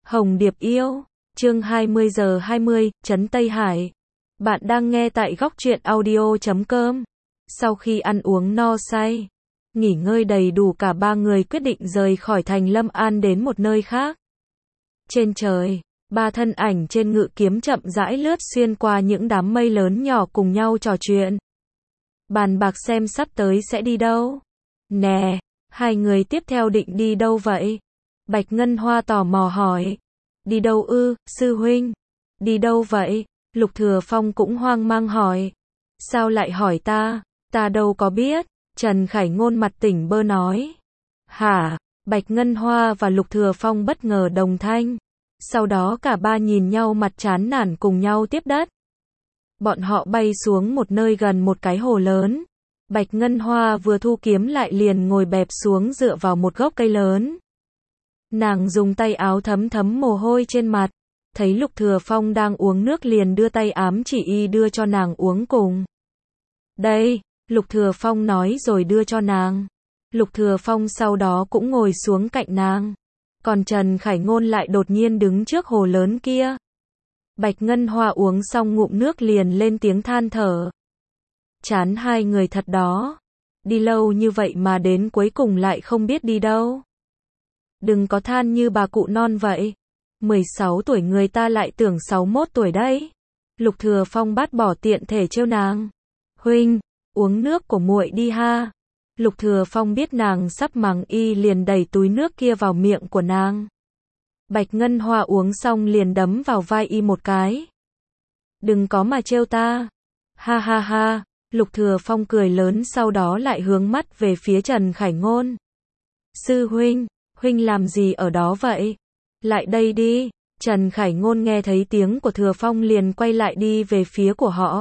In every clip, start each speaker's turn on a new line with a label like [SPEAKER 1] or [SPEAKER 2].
[SPEAKER 1] Hồng Điệp yêu, chương 20 giờ 20, Trấn Tây Hải. Bạn đang nghe tại góc truyện audio.com. Sau khi ăn uống no say, nghỉ ngơi đầy đủ, cả ba người quyết định rời khỏi thành Lâm An đến một nơi khác. Trên trời, ba thân ảnh trên ngự kiếm chậm rãi lướt xuyên qua những đám mây lớn nhỏ, cùng nhau trò chuyện, bàn bạc xem sắp tới sẽ đi đâu. Nè, hai người tiếp theo định đi đâu vậy? Bạch Ngân Hoa tò mò hỏi. Đi đâu ư, sư huynh? Đi đâu vậy? Lục Thừa Phong cũng hoang mang hỏi. Sao lại hỏi ta? Ta đâu có biết. Trần Khải Ngôn mặt tỉnh bơ nói. Hả? Bạch Ngân Hoa và Lục Thừa Phong bất ngờ đồng thanh. Sau đó cả ba nhìn nhau mặt chán nản, cùng nhau tiếp đất. Bọn họ bay xuống một nơi gần một cái hồ lớn. Bạch Ngân Hoa vừa thu kiếm lại liền ngồi bẹp xuống dựa vào một gốc cây lớn. Nàng dùng tay áo thấm thấm mồ hôi trên mặt. Thấy Lục Thừa Phong đang uống nước liền đưa tay ám chỉ y đưa cho nàng uống cùng. Đây, Lục Thừa Phong nói rồi đưa cho nàng. Lục Thừa Phong sau đó cũng ngồi xuống cạnh nàng. Còn Trần Khải Ngôn lại đột nhiên đứng trước hồ lớn kia. Bạch Ngân Hoa uống xong ngụm nước liền lên tiếng than thở. Chán hai người thật đó. Đi lâu như vậy mà đến cuối cùng lại không biết đi đâu. Đừng có than như bà cụ non vậy. 16 tuổi người ta lại tưởng 61 tuổi đấy. Lục Thừa Phong bát bỏ tiện thể trêu nàng. Huynh, uống nước của muội đi ha. Lục Thừa Phong biết nàng sắp mắng y liền đẩy túi nước kia vào miệng của nàng. Bạch Ngân Hoa uống xong liền đấm vào vai y một cái. Đừng có mà trêu ta. Ha ha ha. Lục Thừa Phong cười lớn, sau đó lại hướng mắt về phía Trần Khải Ngôn. Sư huynh, huynh làm gì ở đó vậy? Lại đây đi. Trần Khải Ngôn nghe thấy tiếng của Thừa Phong liền quay lại đi về phía của họ.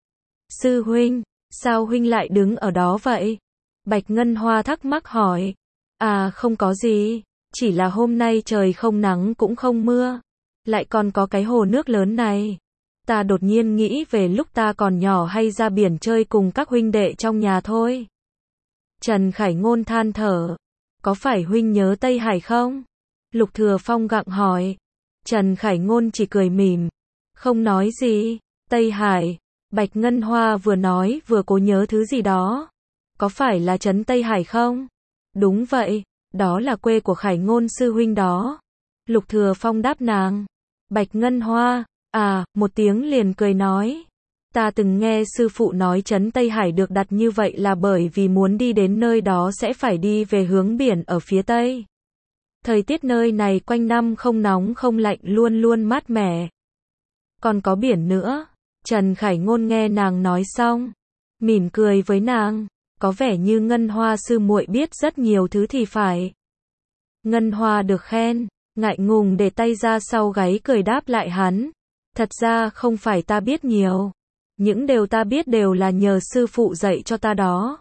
[SPEAKER 1] Sư huynh, sao huynh lại đứng ở đó vậy? Bạch Ngân Hoa thắc mắc hỏi. À không có gì, chỉ là hôm nay trời không nắng cũng không mưa, lại còn có cái hồ nước lớn này. Ta đột nhiên nghĩ về lúc ta còn nhỏ hay ra biển chơi cùng các huynh đệ trong nhà thôi. Trần Khải Ngôn than thở. Có phải huynh nhớ Tây Hải không? Lục Thừa Phong gặng hỏi. Trần Khải Ngôn chỉ cười mỉm, không nói gì. Tây Hải. Bạch Ngân Hoa vừa nói vừa cố nhớ thứ gì đó. Có phải là trấn Tây Hải không? Đúng vậy, đó là quê của Khải Ngôn sư huynh đó. Lục Thừa Phong đáp nàng. Bạch Ngân Hoa, à, một tiếng liền cười nói. Ta từng nghe sư phụ nói trấn Tây Hải được đặt như vậy là bởi vì muốn đi đến nơi đó sẽ phải đi về hướng biển ở phía Tây. Thời tiết nơi này quanh năm không nóng không lạnh, luôn luôn mát mẻ. Còn có biển nữa. Trần Khải Ngôn nghe nàng nói xong, mỉm cười với nàng. Có vẻ như Ngân Hoa sư muội biết rất nhiều thứ thì phải. Ngân Hoa được khen, ngại ngùng để tay ra sau gáy cười đáp lại hắn. Thật ra không phải ta biết nhiều. Những điều ta biết đều là nhờ sư phụ dạy cho ta đó.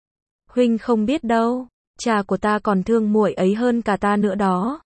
[SPEAKER 1] Huynh không biết đâu, cha của ta còn thương muội ấy hơn cả ta nữa đó.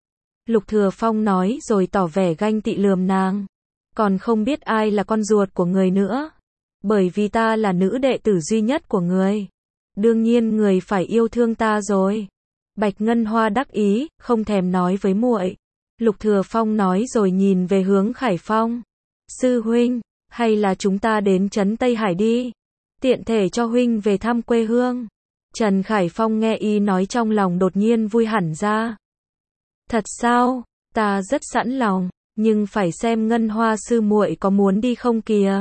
[SPEAKER 1] Lục Thừa Phong nói rồi tỏ vẻ ganh tị lườm nàng. Còn không biết ai là con ruột của người nữa. Bởi vì ta là nữ đệ tử duy nhất của người. Đương nhiên người phải yêu thương ta rồi. Bạch Ngân Hoa đắc ý, không thèm nói với muội. Lục Thừa Phong nói rồi nhìn về hướng Khải Phong. Sư huynh, hay là chúng ta đến trấn Tây Hải đi. Tiện thể cho huynh về thăm quê hương. Trần Khải Phong nghe y nói trong lòng đột nhiên vui hẳn ra. Thật sao? Ta rất sẵn lòng, nhưng phải xem Ngân Hoa sư muội có muốn đi không kìa.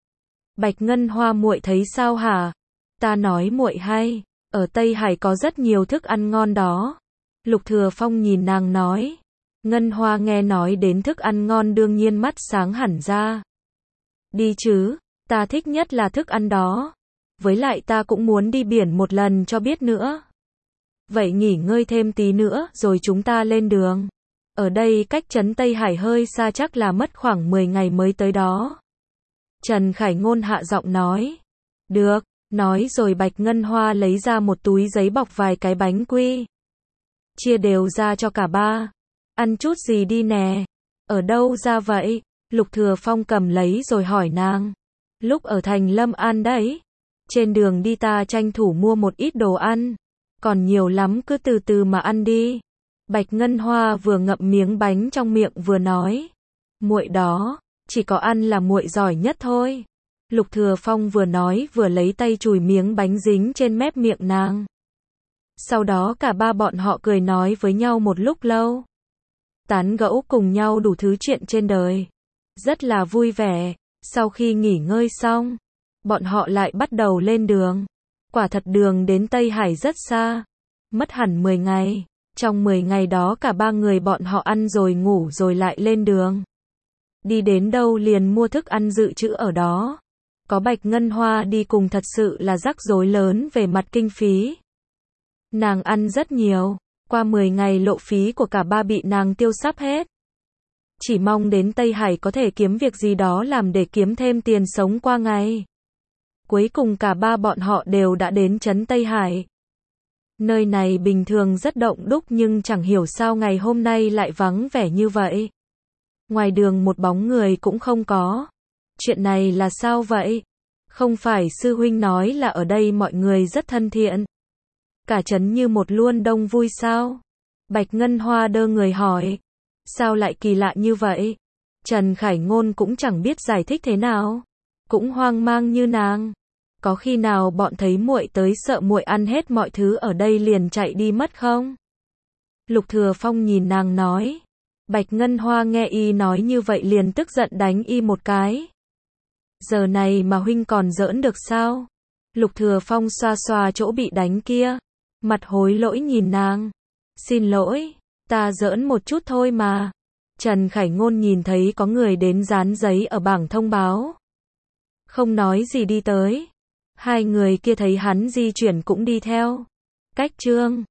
[SPEAKER 1] Bạch Ngân Hoa muội thấy sao hả? Ta nói muội hay, ở Tây Hải có rất nhiều thức ăn ngon đó. Lục Thừa Phong nhìn nàng nói. Ngân Hoa nghe nói đến thức ăn ngon đương nhiên mắt sáng hẳn ra. Đi chứ, ta thích nhất là thức ăn đó. Với lại ta cũng muốn đi biển một lần cho biết nữa. Vậy nghỉ ngơi thêm tí nữa rồi chúng ta lên đường. Ở đây cách trấn Tây Hải hơi xa, chắc là mất khoảng 10 ngày mới tới đó. Trần Khải Ngôn hạ giọng nói. Được, nói rồi Bạch Ngân Hoa lấy ra một túi giấy bọc vài cái bánh quy. Chia đều ra cho cả ba. Ăn chút gì đi nè. Ở đâu ra vậy? Lục Thừa Phong cầm lấy rồi hỏi nàng. Lúc ở thành Lâm An đấy. Trên đường đi ta tranh thủ mua một ít đồ ăn. Còn nhiều lắm, cứ từ từ mà ăn đi. Bạch Ngân Hoa vừa ngậm miếng bánh trong miệng vừa nói. Muội đó, chỉ có ăn là muội giỏi nhất thôi. Lục Thừa Phong vừa nói vừa lấy tay chùi miếng bánh dính trên mép miệng nàng. Sau đó cả ba bọn họ cười nói với nhau một lúc lâu. Tán gẫu cùng nhau đủ thứ chuyện trên đời. Rất là vui vẻ. Sau khi nghỉ ngơi xong, bọn họ lại bắt đầu lên đường. Quả thật đường đến Tây Hải rất xa. Mất hẳn 10 ngày. Trong 10 ngày đó cả ba người bọn họ ăn rồi ngủ rồi lại lên đường. Đi đến đâu liền mua thức ăn dự trữ ở đó. Có Bạch Ngân Hoa đi cùng thật sự là rắc rối lớn về mặt kinh phí. Nàng ăn rất nhiều, qua 10 ngày lộ phí của cả ba bị nàng tiêu sắp hết. Chỉ mong đến Tây Hải có thể kiếm việc gì đó làm để kiếm thêm tiền sống qua ngày. Cuối cùng cả ba bọn họ đều đã đến trấn Tây Hải. Nơi này bình thường rất đông đúc nhưng chẳng hiểu sao ngày hôm nay lại vắng vẻ như vậy. Ngoài đường một bóng người cũng không có. Chuyện này là sao vậy? Không phải sư huynh nói là ở đây mọi người rất thân thiện. Cả trấn như một luôn đông vui sao? Bạch Ngân Hoa đơ người hỏi. Sao lại kỳ lạ như vậy? Trần Khải Ngôn cũng chẳng biết giải thích thế nào. Cũng hoang mang như nàng. Có khi nào bọn thấy muội tới sợ muội ăn hết mọi thứ ở đây liền chạy đi mất không? Lục Thừa Phong nhìn nàng nói. Bạch Ngân Hoa nghe y nói như vậy liền tức giận đánh y một cái. Giờ này mà huynh còn giỡn được sao? Lục Thừa Phong xoa xoa chỗ bị đánh kia. Mặt hối lỗi nhìn nàng. Xin lỗi, ta giỡn một chút thôi mà. Trần Khải Ngôn nhìn thấy có người đến dán giấy ở bảng thông báo. Không nói gì đi tới. Hai người kia thấy hắn di chuyển cũng đi theo. Cách chương